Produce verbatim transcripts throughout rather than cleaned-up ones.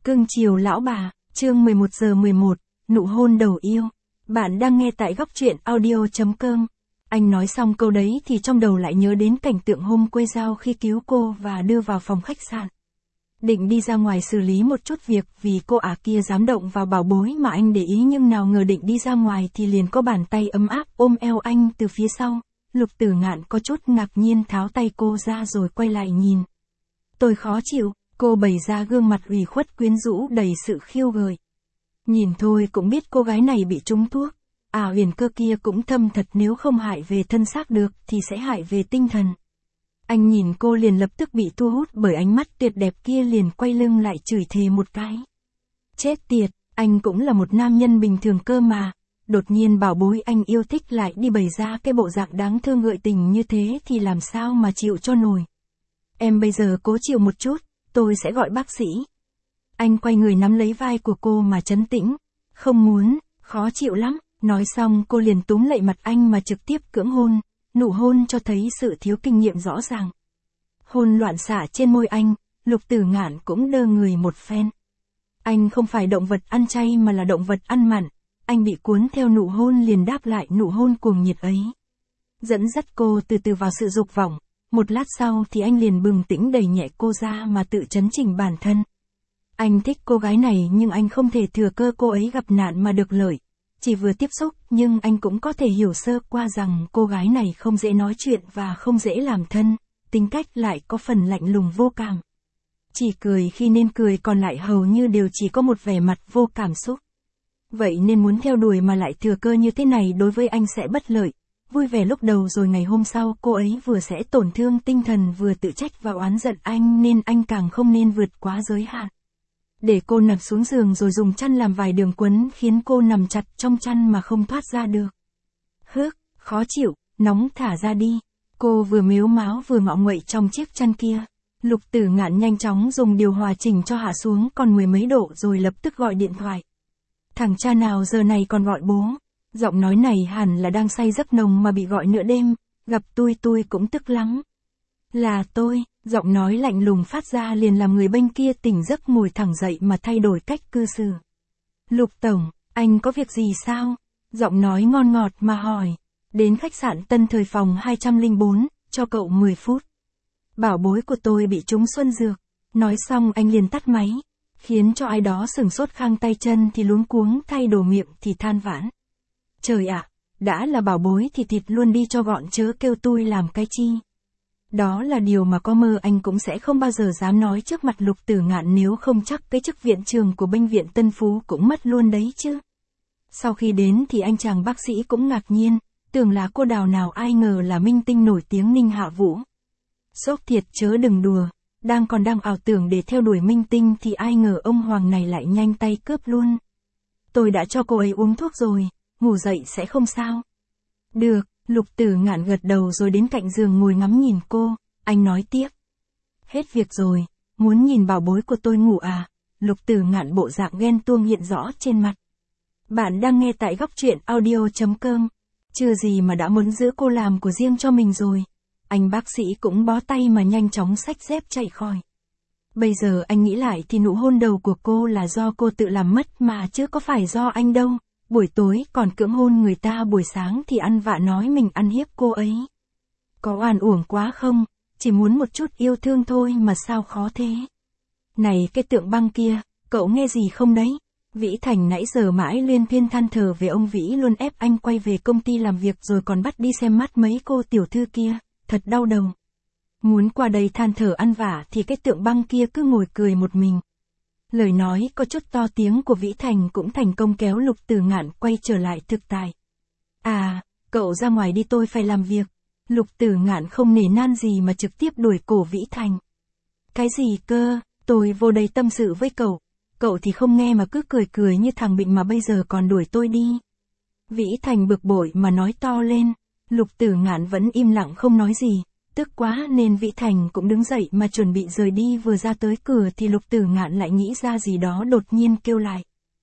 Cưng chiều lão bà, chương mười một giờ mười một, nụ hôn đầu yêu. Bạn đang nghe tại góc truyện audio chấm com. Anh nói xong câu đấy thì trong đầu lại nhớ đến cảnh tượng hôm quê giao khi cứu cô và đưa vào phòng khách sạn. Định đi ra ngoài xử lý một chút việc vì cô ả kia dám động vào bảo bối mà anh để ý, nhưng nào ngờ định đi ra ngoài thì liền có bàn tay ấm áp ôm eo anh từ phía sau. Lục Tử Ngạn có chút ngạc nhiên tháo tay cô ra rồi quay lại nhìn. Tôi khó chịu, cô bày ra gương mặt ủy khuất quyến rũ đầy sự khiêu gợi. Nhìn thôi cũng biết cô gái này bị trúng thuốc. À huyền cơ kia cũng thâm thật, nếu không hại về thân xác được thì sẽ hại về tinh thần. Anh nhìn cô liền lập tức bị thu hút bởi ánh mắt tuyệt đẹp kia, liền quay lưng lại chửi thề một cái. Chết tiệt, anh cũng là một nam nhân bình thường cơ mà. Đột nhiên bảo bối anh yêu thích lại đi bày ra cái bộ dạng đáng thương gợi tình như thế thì làm sao mà chịu cho nổi. Em bây giờ cố chịu một chút, tôi sẽ gọi bác sĩ. Anh quay người nắm lấy vai của cô mà trấn tĩnh. Không muốn, khó chịu lắm. Nói xong cô liền túm lạy mặt anh mà trực tiếp cưỡng hôn. Nụ hôn cho thấy sự thiếu kinh nghiệm rõ ràng. Hôn loạn xạ trên môi anh, Lục Tử Ngạn cũng đơ người một phen. Anh không phải động vật ăn chay mà là động vật ăn mặn. Anh bị cuốn theo nụ hôn liền đáp lại nụ hôn cuồng nhiệt ấy. Dẫn dắt cô từ từ vào sự dục vọng. Một lát sau thì anh liền bừng tỉnh đẩy nhẹ cô ra mà tự chấn chỉnh bản thân. Anh thích cô gái này nhưng anh không thể thừa cơ cô ấy gặp nạn mà được lợi. Chỉ vừa tiếp xúc nhưng anh cũng có thể hiểu sơ qua rằng cô gái này không dễ nói chuyện và không dễ làm thân, tính cách lại có phần lạnh lùng vô cảm. Chỉ cười khi nên cười, còn lại hầu như đều chỉ có một vẻ mặt vô cảm xúc. Vậy nên muốn theo đuổi mà lại thừa cơ như thế này đối với anh sẽ bất lợi. Vui vẻ lúc đầu rồi ngày hôm sau cô ấy vừa sẽ tổn thương tinh thần vừa tự trách và oán giận anh, nên anh càng không nên vượt quá giới hạn. Để cô nằm xuống giường rồi dùng chăn làm vài đường quấn khiến cô nằm chặt trong chăn mà không thoát ra được. Hước, khó chịu, nóng, thả ra đi. Cô vừa mếu máo vừa ngọ nguậy trong chiếc chăn kia. Lục Tử Ngạn nhanh chóng dùng điều hòa chỉnh cho hạ xuống còn mười mấy độ rồi lập tức gọi điện thoại. Thằng cha nào giờ này còn gọi bố. Giọng nói này hẳn là đang say giấc nồng mà bị gọi nửa đêm. Gặp tôi tôi cũng tức lắm. Là tôi. Giọng nói lạnh lùng phát ra liền làm người bên kia tỉnh giấc, ngồi thẳng dậy mà thay đổi cách cư xử. Lục tổng, anh có việc gì sao? Giọng nói ngon ngọt mà hỏi. Đến khách sạn Tân Thời phòng hai không bốn, cho cậu mười phút. Bảo bối của tôi bị trúng xuân dược. Nói xong anh liền tắt máy. Khiến cho ai đó sửng sốt khang tay chân thì luống cuống thay đồ miệng thì than vãn. Trời ạ, đã là bảo bối thì thịt luôn đi cho gọn, chớ kêu tôi làm cái chi. Đó là điều mà có mơ anh cũng sẽ không bao giờ dám nói trước mặt Lục Tử Ngạn, nếu không chắc cái chức viện trưởng của bệnh viện Tân Phú cũng mất luôn đấy chứ. Sau khi đến thì anh chàng bác sĩ cũng ngạc nhiên, tưởng là cô Đào, nào ai ngờ là minh tinh nổi tiếng Ninh Hạ Vũ. Sốc thiệt chớ đừng đùa, đang còn đang ảo tưởng để theo đuổi minh tinh thì ai ngờ ông Hoàng này lại nhanh tay cướp luôn. Tôi đã cho cô ấy uống thuốc rồi, ngủ dậy sẽ không sao. Được. Lục Tử Ngạn gật đầu rồi đến cạnh giường ngồi ngắm nhìn cô. Anh nói tiếp. Hết việc rồi, muốn nhìn bảo bối của tôi ngủ à? Lục Tử Ngạn bộ dạng ghen tuông hiện rõ trên mặt. Bạn đang nghe tại góc truyện audio chấm com. Chưa gì mà đã muốn giữ cô làm của riêng cho mình rồi. Anh bác sĩ cũng bó tay mà nhanh chóng xách dép chạy khỏi. Bây giờ anh nghĩ lại thì nụ hôn đầu của cô là do cô tự làm mất mà chứ có phải do anh đâu. Buổi tối còn cưỡng hôn người ta, buổi sáng thì ăn vạ nói mình ăn hiếp cô ấy. Có oan uổng quá không? Chỉ muốn một chút yêu thương thôi mà sao khó thế? Này cái tượng băng kia, cậu nghe gì không đấy? Vĩ Thành nãy giờ mãi liên phiên than thở về ông Vĩ luôn ép anh quay về công ty làm việc rồi còn bắt đi xem mắt mấy cô tiểu thư kia, thật đau đầu. Muốn qua đây than thở ăn vả thì cái tượng băng kia cứ ngồi cười một mình. Lời nói có chút to tiếng của Vĩ Thành cũng thành công kéo Lục Tử Ngạn quay trở lại thực tại. À, cậu ra ngoài đi, tôi phải làm việc. Lục Tử Ngạn không nể nan gì mà trực tiếp đuổi cổ Vĩ Thành. Cái gì cơ, tôi vô đây tâm sự với cậu. Cậu thì không nghe mà cứ cười cười như thằng bệnh mà bây giờ còn đuổi tôi đi. Vĩ Thành bực bội mà nói to lên. Lục Tử Ngạn vẫn im lặng không nói gì. Tức quá nên Vĩ Thành cũng đứng dậy mà chuẩn bị rời đi, vừa ra tới cửa thì Lục Tử Ngạn lại nghĩ ra gì đó đột nhiên kêu lại.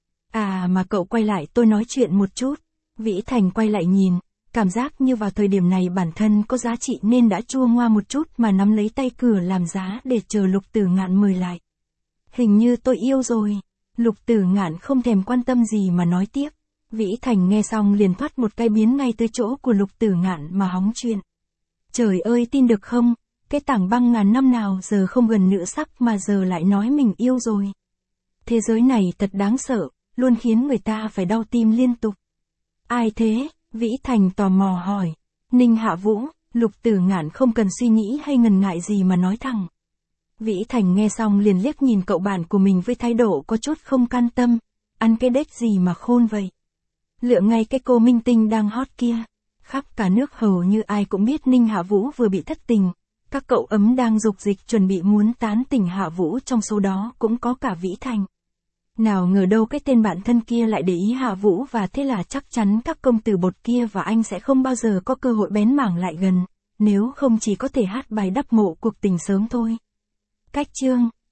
À mà cậu quay lại tôi nói chuyện một chút. Vĩ Thành quay lại nhìn, cảm giác như vào thời điểm này bản thân có giá trị nên đã chua ngoa một chút mà nắm lấy tay cửa làm giá để chờ Lục Tử Ngạn mời lại. Hình như tôi yêu rồi. Lục Tử Ngạn không thèm quan tâm gì mà nói tiếp. Vĩ Thành nghe xong liền thoát một cái biến ngay tới chỗ của Lục Tử Ngạn mà hóng chuyện. Trời ơi, tin được không? Cái tảng băng ngàn năm nào giờ không gần nữ sắc mà giờ lại nói mình yêu rồi. Thế giới này thật đáng sợ, luôn khiến người ta phải đau tim liên tục. Ai thế? Vĩ Thành tò mò hỏi. Ninh Hạ Vũ. Lục Tử Ngạn không cần suy nghĩ hay ngần ngại gì mà nói thẳng. Vĩ Thành nghe xong liền liếc nhìn cậu bạn của mình với thái độ có chút không can tâm. Ăn cái đếch gì mà khôn vậy? Lựa ngay cái cô minh tinh đang hot kia. Khắp cả nước hầu như ai cũng biết Ninh Hạ Vũ vừa bị thất tình. Các cậu ấm đang dục dịch chuẩn bị muốn tán tỉnh Hạ Vũ, trong số đó cũng có cả Vĩ Thành. Nào ngờ đâu cái tên bạn thân kia lại để ý Hạ Vũ, và thế là chắc chắn các công tử bột kia và anh sẽ không bao giờ có cơ hội bén mảng lại gần, nếu không chỉ có thể hát bài đắp mộ cuộc tình sớm thôi. Cách chương